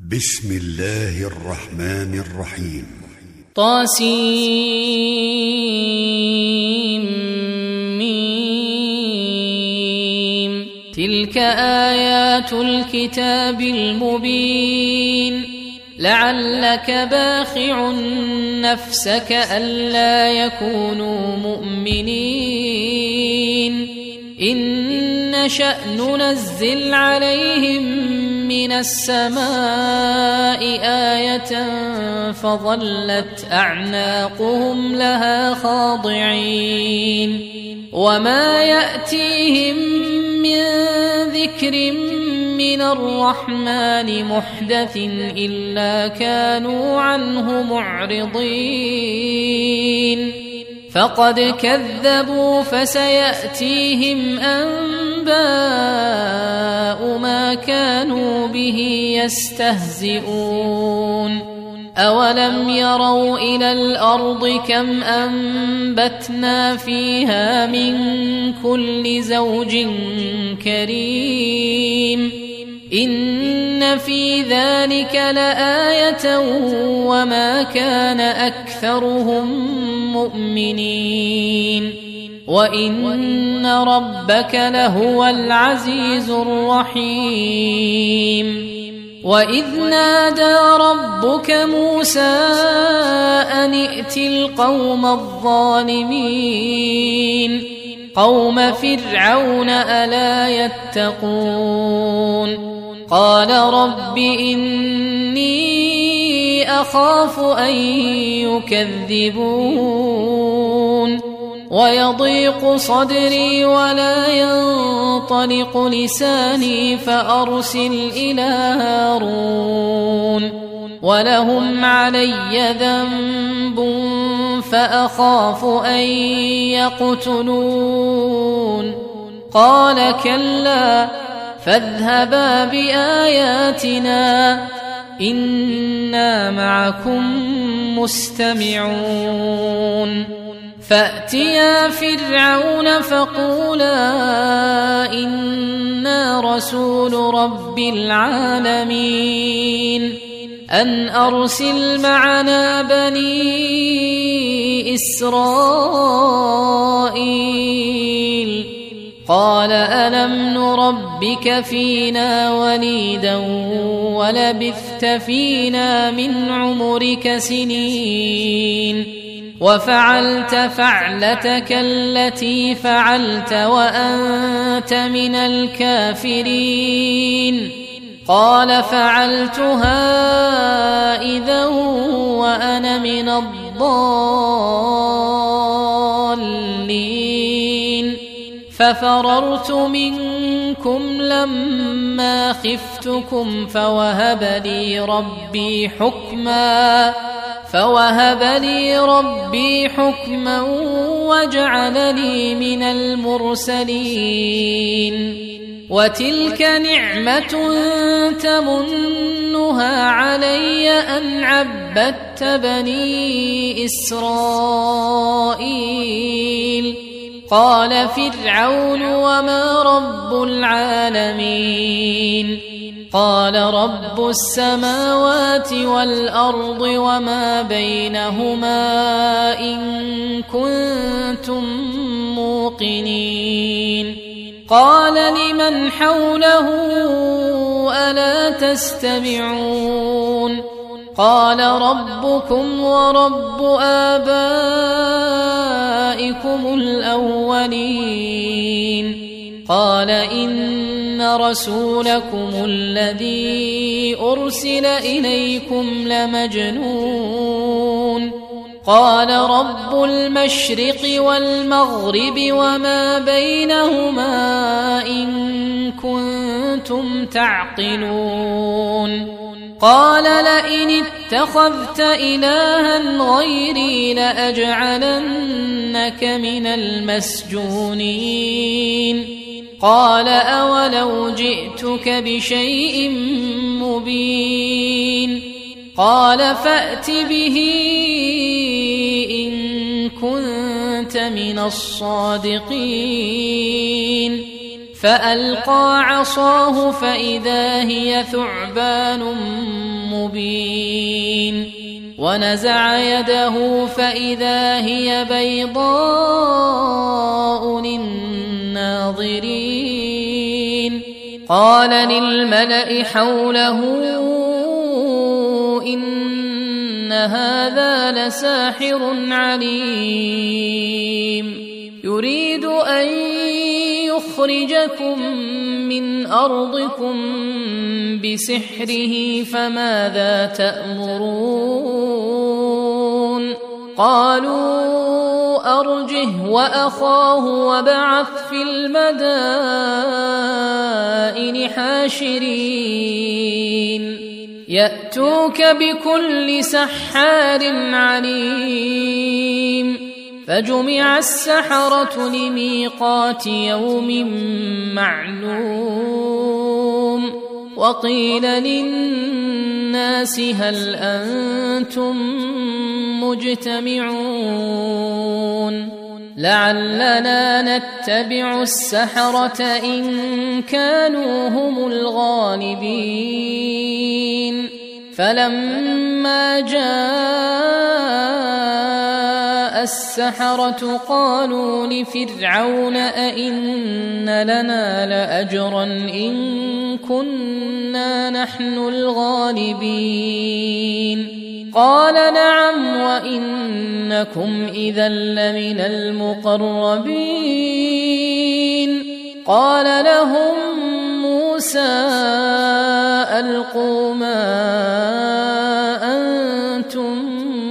بسم الله الرحمن الرحيم. طاسيم. تلك آيات الكتاب المبين. لعلك باخع نفسك ألا يكونوا مؤمنين إن نشأ ننزل عليهم من السماء آية فظلت أعناقهم لها خاضعين وما يأتيهم من ذكر من الرحمن محدث إلا كانوا عنه معرضين فقد كذبوا فسيأتيهم أنباء ما كانوا به يستهزئون أولم يروا إلى الأرض كم أنبتنا فيها من كل زوج كريم إن في ذلك لآية وما كان أكثرهم مؤمنين وإن ربك لهو العزيز الرحيم وإذ نادى ربك موسى أن ائت القوم الظالمين قوم فرعون ألا يتقون قال رب إني أخاف أن يكذبون ويضيق صدري ولا ينطلق لساني فأرسل إلى هارون ولهم علي ذنب فأخاف أن يقتلون قال كلا فاذهبا بآياتنا إنا معكم مستمعون فأتيا فرعون فقولا إنا رسول رب العالمين أن أرسل معنا بني إسرائيل قال ألم نربك فينا وليدا ولبثت فينا من عمرك سنين وفعلت فعلتك التي فعلت وأنت من الكافرين قال فعلتها إذا وأنا من الضالين ففررت منكم لما خفتكم فوهب لي ربي حكما وجعلني من المرسلين وتلك نعمة تمنها علي أن عبدت بني إسرائيل قال فرعون وما رب العالمين قال رب السماوات والأرض وما بينهما إن كنتم موقنين قال لمن حوله ألا تستمعون قال ربكم ورب آبائكم الأولين قال إن رسولكم الذي أرسل إليكم لمجنون قال رب المشرق والمغرب وما بينهما إن كنتم تعقلون قال لئن اتخذت إلها غيري لأجعلنك من المسجونين قال أولو جئتك بشيء مبين قال فأت به إن كنت من الصادقين فألقى عصاه فإذا هي ثعبان مبين ونزع يده فإذا هي بيضاء للناظرين قال للملأ حوله إن هذا لساحر عليم يريد أن يخرجكم من أرضكم بسحره فماذا تأمرون قالوا أرجه وأخاه وابعث في المدائن حاشرين يأتوك بكل سحار عليم فجمع السحرة لميقات يوم معلوم وقيل للناس هل أنتم مجتمعون لعلنا نتبع السحرة إن كانوا هم الغالبين فلما جاء السحرة قالوا لفرعون أئن لنا لأجرا إن كنا نحن الغالبين قال نعم وإنكم إذا لمن المقربين قال لهم موسى ألقوا ما أنتم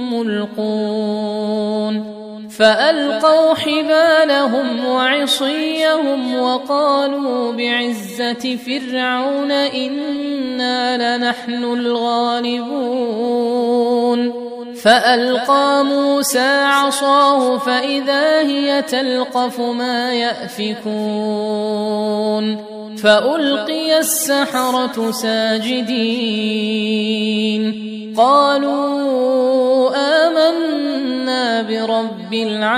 ملقون فألقوا حبالهم وعصيهم وقالوا بعزة فرعون إنا لنحن الغالبون فألقى موسى عصاه فإذا هي تلقف ما يأفكون فألقي السحرة ساجدين قالوا آمنا برب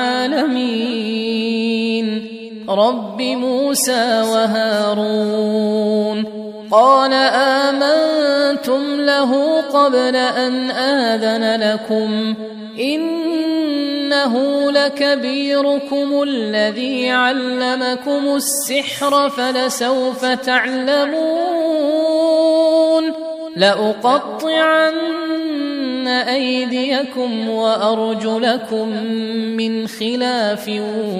العالمين رب موسى وهارون قال آمنتم له قبل أن آذن لكم إنه لكبيركم الذي علمكم السحر فلسوف تعلمون لأقطعن أيديكم وأرجلكم من خلاف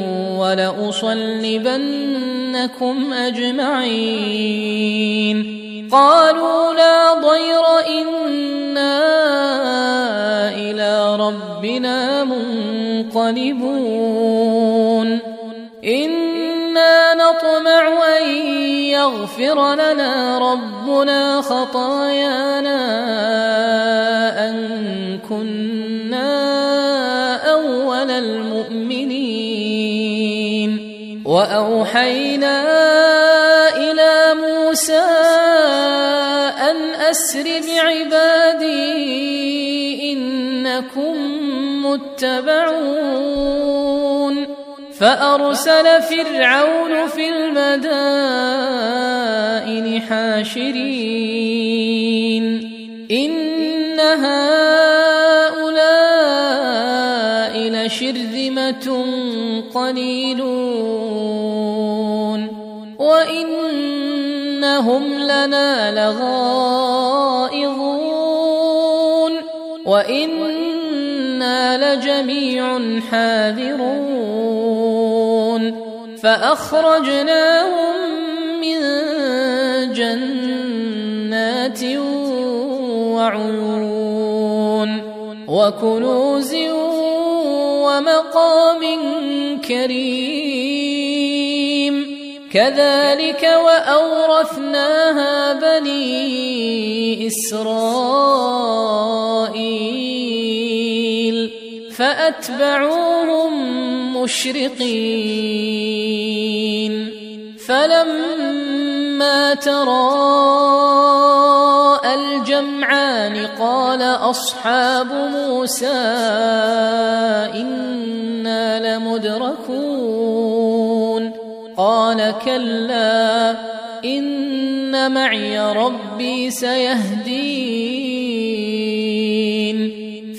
ولأصلبنكم أجمعين قالوا لا ضير إنا إلى ربنا منقلبون إنا نطمع أن يغفر لنا ربنا خطايانا أن كنا أول المؤمنين وأوحينا إلى موسى أن أسر بعبادي إنكم متبعون فأرسل فرعون في المدائن حاشرين إن هؤلاء لشرذمة قليلون وإنهم لنا لغائظون وإنا لجميع حاذرون فأخرجناهم من جنات وعيون وكنوز ومقام كريم كذلك وأورثناها بني إسرائيل فأتبعوهم مشرقين فلما تراءى الجمعان قال أصحاب موسى إنا لمدركون قال كلا إن معي ربي سيهدين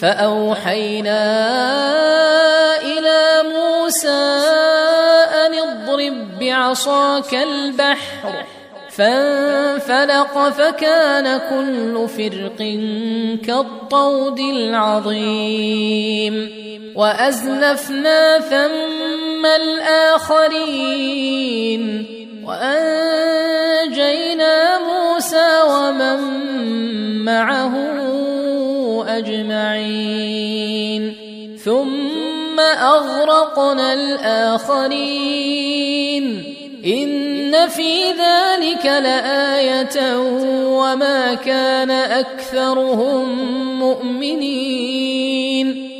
فأوحينا إلى موسى أن اضرب بعصاك البحر فانفلق فكان كل فرق كالطود العظيم وأزلفنا ثم الآخرين وأنجينا موسى ومن معه أجمعين ثم أغرقنا الآخرين إن في ذلك لآية وما كان أكثرهم مؤمنين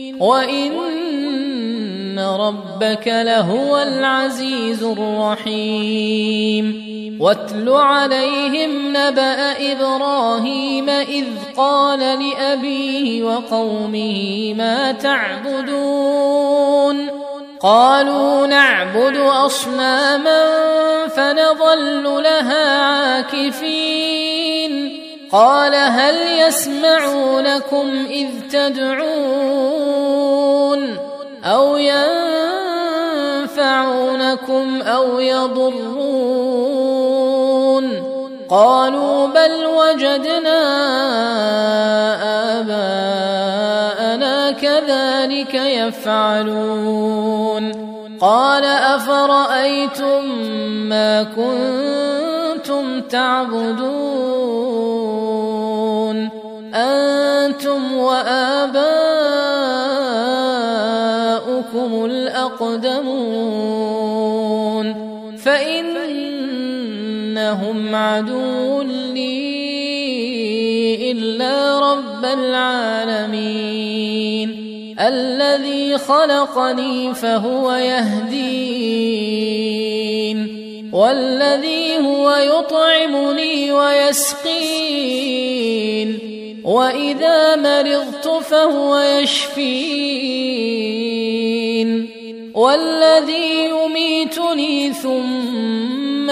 وإن ربك لهو العزيز الرحيم واتل عليهم نبأ إبراهيم إذ قال لأبيه وقومه ما تعبدون قالوا نعبد أصناما فنظل لها عاكفين قال هل يسمعونكم إذ تدعون أو ينفعونكم أو يضرون قالوا بل وجدنا آباءنا كذلك يفعلون قال أفرأيتم ما كنتم تعبدون أنتم وآباؤكم الأقدمون فإنهم عدو لي إلا رب العالمين الذي خلقني فهو يهدين والذي هو يطعمني ويسقين وإذا مرضت فهو يشفين والذي يميتني ثم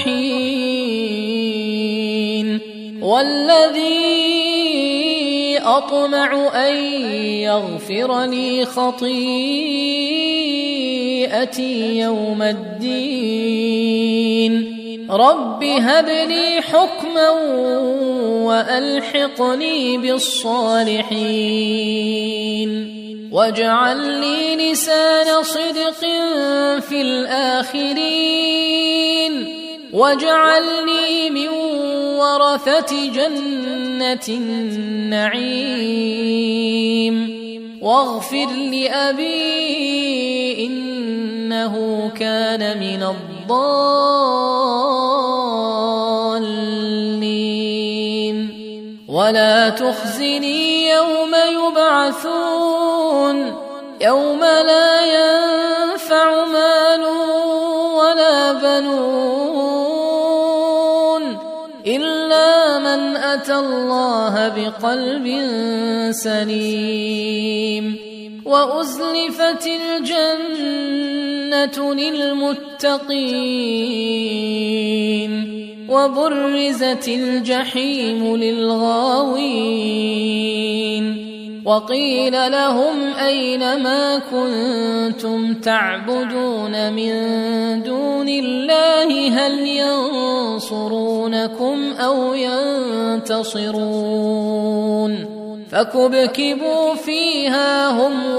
يحيين والذي أطمع أن يغفر لي خطيئتي يوم الدين رب هب لي حكما وألحقني بالصالحين واجعل لي لسان صدق في الآخرين واجعلني من ورثة جنة النعيم واغفر لأبي إنه كان من الضالين ولا تخزني يوم يبعثون يوم لا ينفع مال ولا بنون إلا من أتى الله بقلب سليم وأزلفت الجنة للمتقين وبرزت الجحيم للغاوين وقيل لهم أين ما كنتم تعبدون من دون الله هل ينصرونكم أو ينتصرون فكبكبوا فيها هم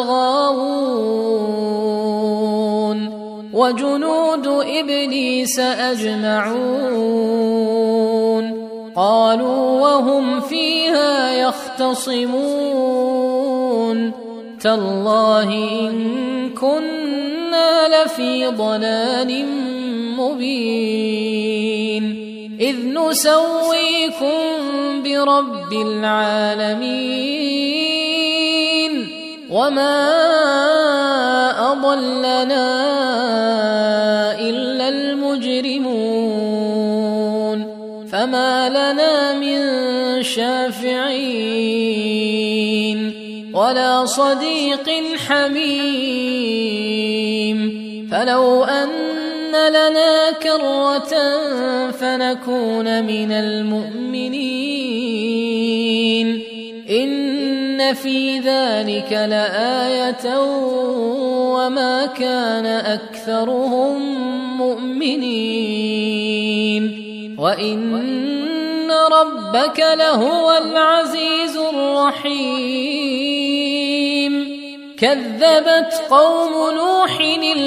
والغاوون وجنود إبليس أجمعون قالوا وهم فيها يختصمون تالله إن كنا لفي ضلال مبين إذ نسويكم برب العالمين وما أضلنا إلا المجرمون فما لنا من شافعين ولا صديق حميم فلو أن لنا كرة فنكون من المؤمنين إن في ذلك لآية وما كان أكثرهم مؤمنين وإن ربك لهو العزيز الرحيم كذبت قوم نوح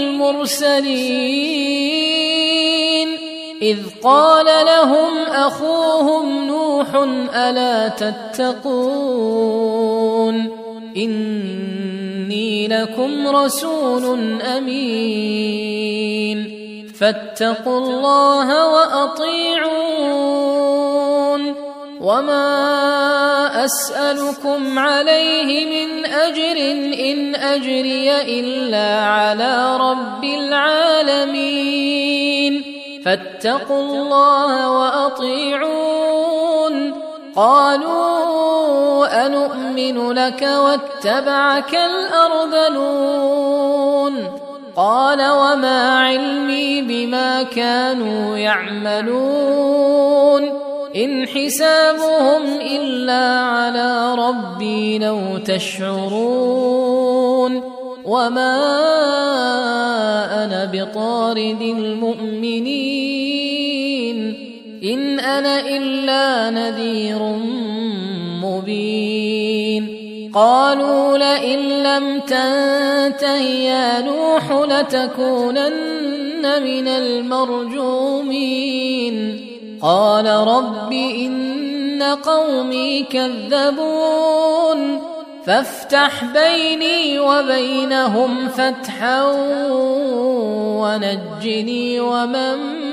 المرسلين إذ قال لهم أخوهم نوح ألا تتقون إني لكم رسول أمين فاتقوا الله وأطيعون وما أسألكم عليه من أجر إن أجري إلا على رب العالمين فاتقوا الله وأطيعون قالوا أنؤمن لك واتبعك الأرذلون قال وما علمي بما كانوا يعملون إن حسابهم إلا على ربي لو تشعرون وما أنا بطارد المؤمنين إن أنا إلا نذير مبين قالوا لئن لم تنته يا نوح لتكونن من المرجومين قال رب إن قومي كذبون فافتح بيني وبينهم فتحا ونجني ومن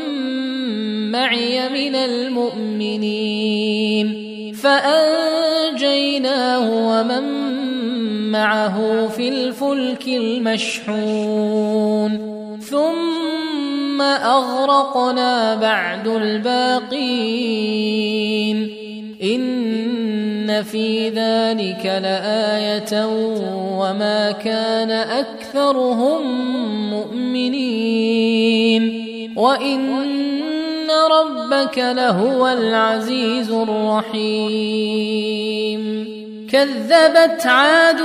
معي من المؤمنين فأنجيناه ومن معه في الفلك المشحون ثم أغرقنا بعد الباقين إن في ذلك لآية وما كان أكثرهم مؤمنين وإن ربك لهو العزيز الرحيم كذبت عاد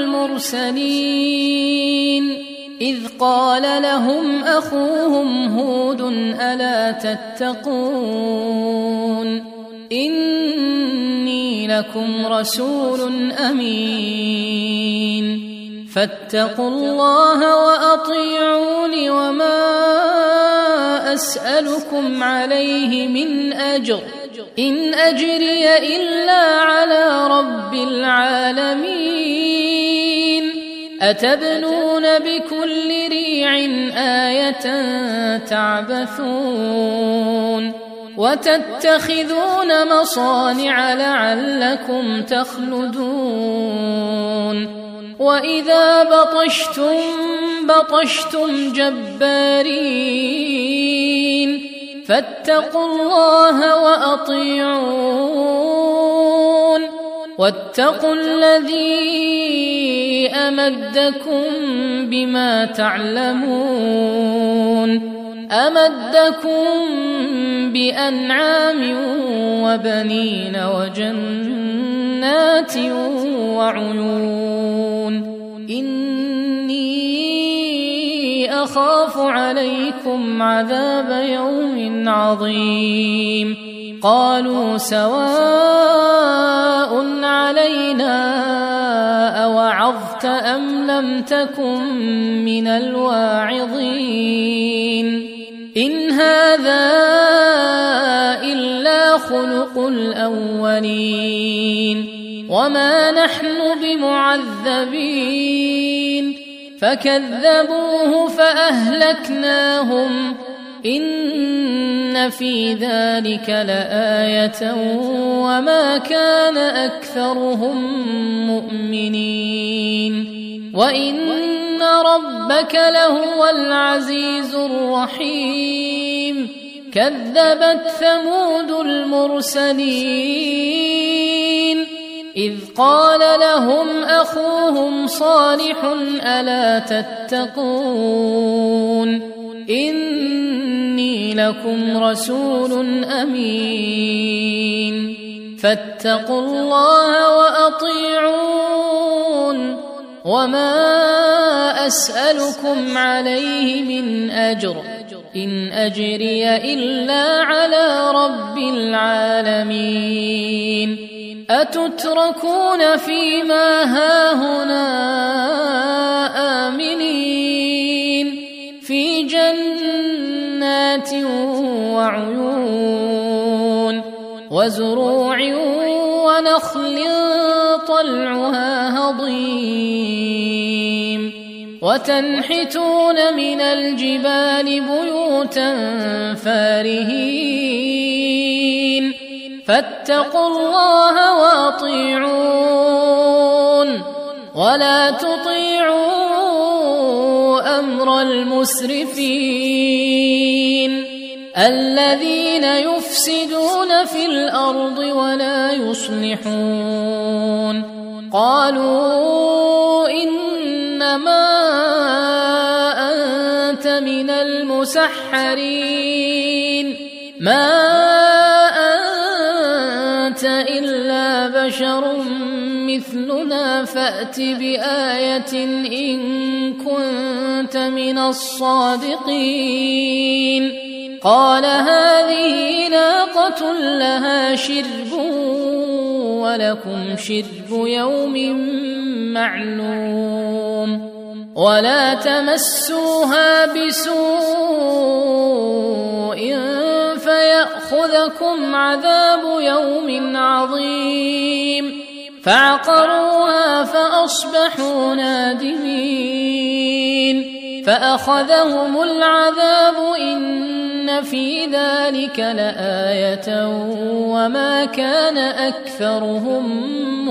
المرسلين إذ قال لهم أخوهم هود ألا تتقون إني لكم رسول أمين فاتقوا الله وأطيعون وما أسألكم عليه من أجر إن أجري إلا على رب العالمين أتبنون بكل ريع آية تعبثون وتتخذون مصانع لعلكم تخلدون وإذا بطشتم جبارين فاتقوا الله وأطيعون واتقوا الذي أمدكم بما تعلمون أمدكم بأنعام وبنين وجنات وعيون إني أخاف عليكم عذاب يوم عظيم قالوا سواء علينا أوعظت أم لم تكن من الواعظين إن هذا إلا خلق الأولين وما نحن بمعذبين فكذبوه فأهلكناهم إن في ذلك لآية وما كان أكثرهم مؤمنين وإن ربك لهو العزيز الرحيم كذبت ثمود المرسلين إذ قال لهم أخوهم صالح ألا تتقون إني لكم رسول أمين فاتقوا الله وأطيعون وما أسألكم عليه من أجر إن أجري إلا على رب العالمين أتتركون فيما هاهنا آمنين في جنات وعيون وزروع ونخل طلعها هضيم وتنحتون من الجبال بيوتا فارهين فاتقوا الله وأطيعون ولا تطيعوا أمر المسرفين الذين يفسدون في الأرض ولا يصلحون قالوا إنما أنت من المسحرين ما أنت إلا بشر مثلنا فأت بآية إن كنت من الصادقين قال هذه ناقة لها شرب ولكم شرب يوم معلوم ولا تمسوها بسوء فيأخذكم عذاب يوم عظيم فعقروها فأصبحوا نادمين فأخذهم العذاب إن في ذلك لآية وما كان أكثرهم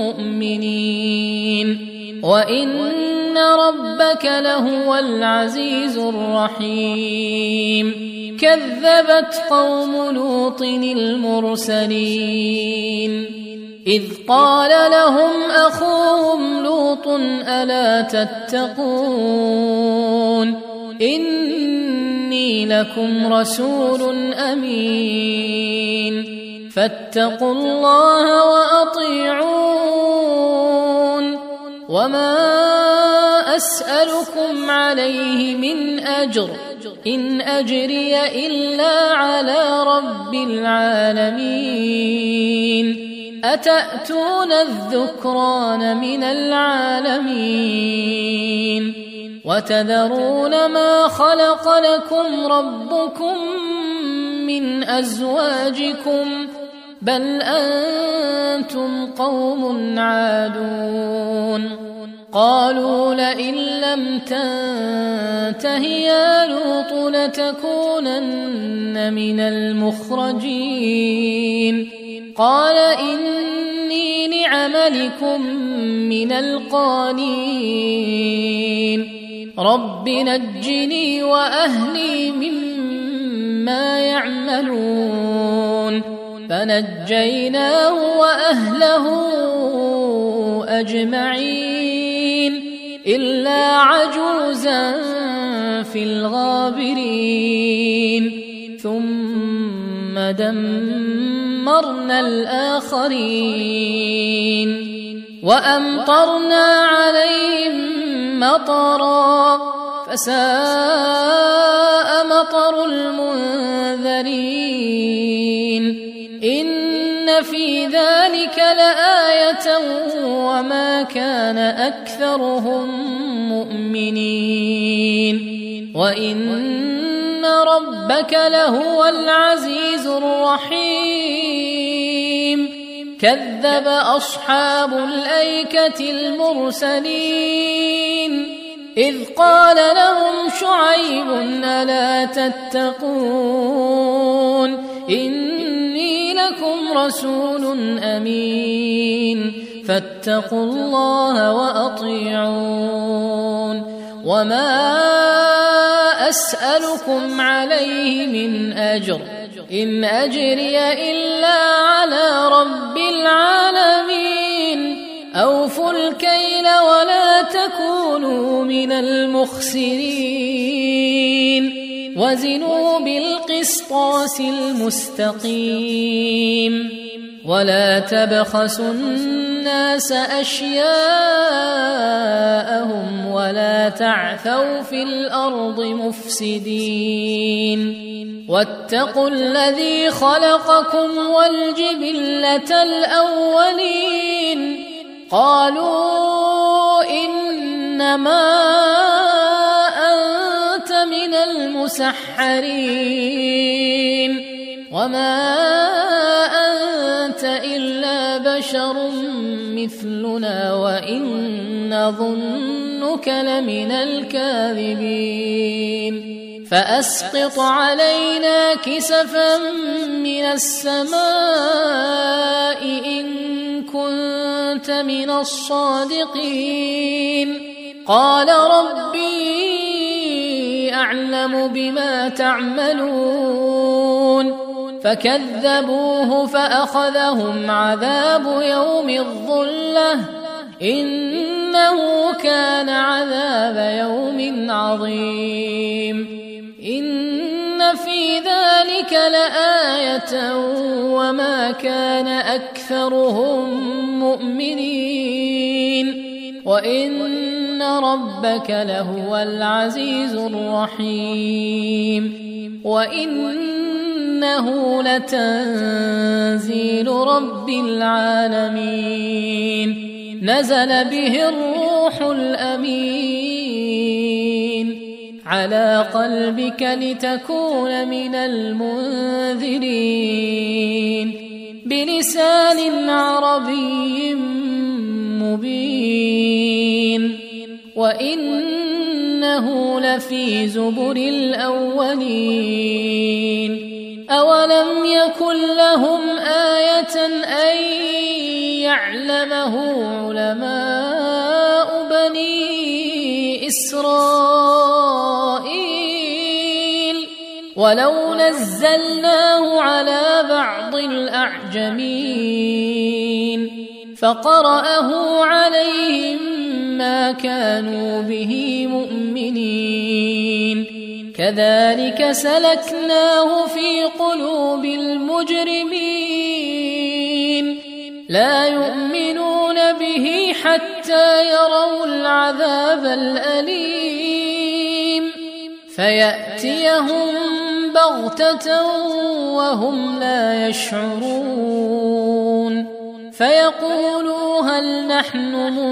مؤمنين وإن ربك لهو العزيز الرحيم كذبت قوم لوط المرسلين إذ قال لهم أخوهم لوط ألا تتقون إني لكم رسول أمين فاتقوا الله وأطيعون وما أسألكم عليه من أجر إن أجري إلا على رب العالمين أتأتون الذكران من العالمين وتذرون ما خلق لكم ربكم من أزواجكم بل أنتم قوم عادون قالوا لئن لم تنته يا لوط لتكونن من المخرجين قال إني لعملكم من القالين رب نجني وأهلي مما يعملون فنجيناه وأهله أجمعين إلا عجوزا في الغابرين ثم دمرنا الآخرين وأمطرنا عليهم مطرا فساء مطر المنذرين إن في ذلك لآية وما كان أكثرهم مؤمنين وإن ربك لهو العزيز الرحيم كذب أصحاب الأيكة المرسلين إذ قال لهم شعيب ألا تتقون إني لكم رسول أمين فاتقوا الله وأطيعون وما أسألكم عليه من أجر إن أجري إلا على رب العالمين أوفوا الكيل ولا تكونوا من المخسرين وزنوا بالقسطاس المستقيم ولا تبخسوا الناس أشياءهم ولا تعثوا في الأرض مفسدين واتقوا الذي خلقكم والجبلة الأولين قالوا إنما أنت من المسحرين وما أنت إلا بشر مثلنا وإن نظنك لمن الكاذبين فأسقط علينا كسفا من السماء إن كنت من الصادقين قال ربي أعلم بما تعملون فكذبوه فأخذهم عذاب يوم الظلة إنه كان عذاب يوم عظيم إن في ذلك لآية وما كان أكثرهم مؤمنين وإن ربك لهو العزيز الرحيم وإنه لتنزيل رب العالمين نزل به الروح الأمين على قلبك لتكون من المنذرين بلسان عربي مبين وإنه لفي زبر الأولين أولم يكن لهم آية أن يعلمه علماء بني إسرائيل ولو نزلناه على بعض الأعجمين فقرأه عليهم ما كانوا به مؤمنين كذلك سلكناه في قلوب المجرمين لا يؤمنون به حتى يروا العذاب الأليم فيأتيهم بغتة وهم لا يشعرون فيقولوا هل نحن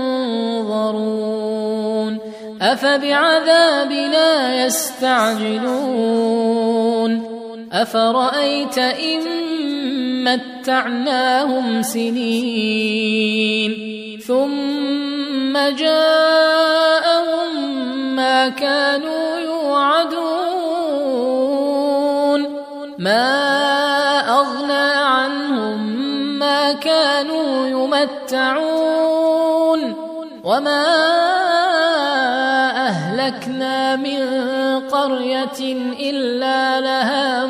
منظرون أفبعذابنا يستعجلون أفرأيت إن متعناهم سنين ثم جاءهم ما كانوا يوعدون ما أغنى عنهم ما كانوا يمتعون وما أهلكنا من قرية إلا لها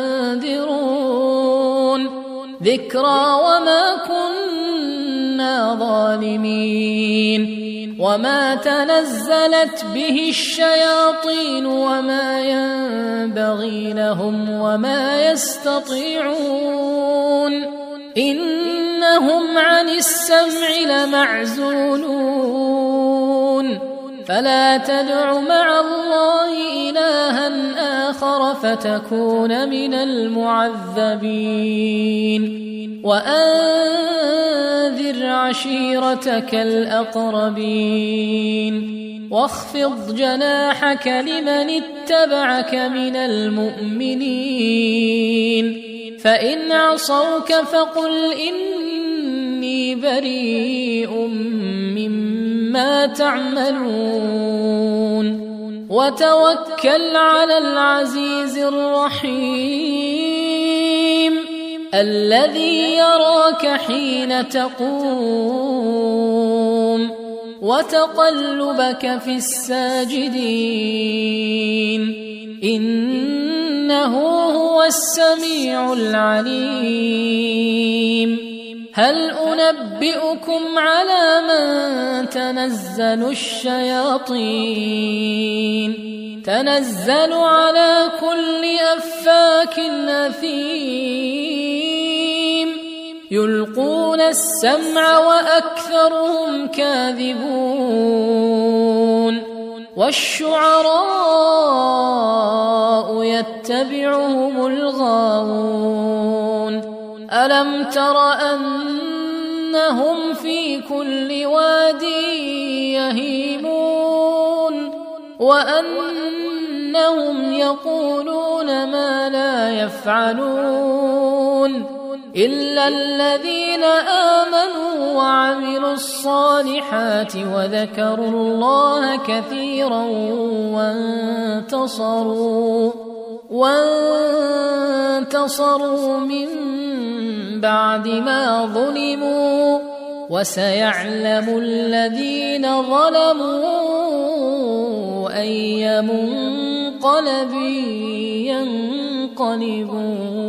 منذرون ذكرى وما كنا ظالمين وما تنزلت به الشياطين وما ينبغي لهم وما يستطيعون إنهم عن السمع لمعزولون فلا تدع مع الله إلها آخر فتكون من المعذبين وأنذر عشيرتك الأقربين واخفض جناحك لمن اتبعك من المؤمنين فإن عصوك فقل إني بريء مما تعملون وتوكل على العزيز الرحيم الذي يراك حين تقوم وتقلبك في الساجدين إنه هو السميع العليم هل أنبئكم على من تنزل الشياطين تنزل على كل أفاك أثيم يلقون السمع وأكثرهم كاذبون والشعراء يتبعهم الغاوون ألم تر أنهم في كل واد يهيمون وأنهم يقولون ما لا يفعلون إلا الذين آمنوا وعملوا الصالحات وذكروا الله كثيرا وانتصروا من بعد ما ظلموا وسيعلم الذين ظلموا أي منقلب ينقلبون.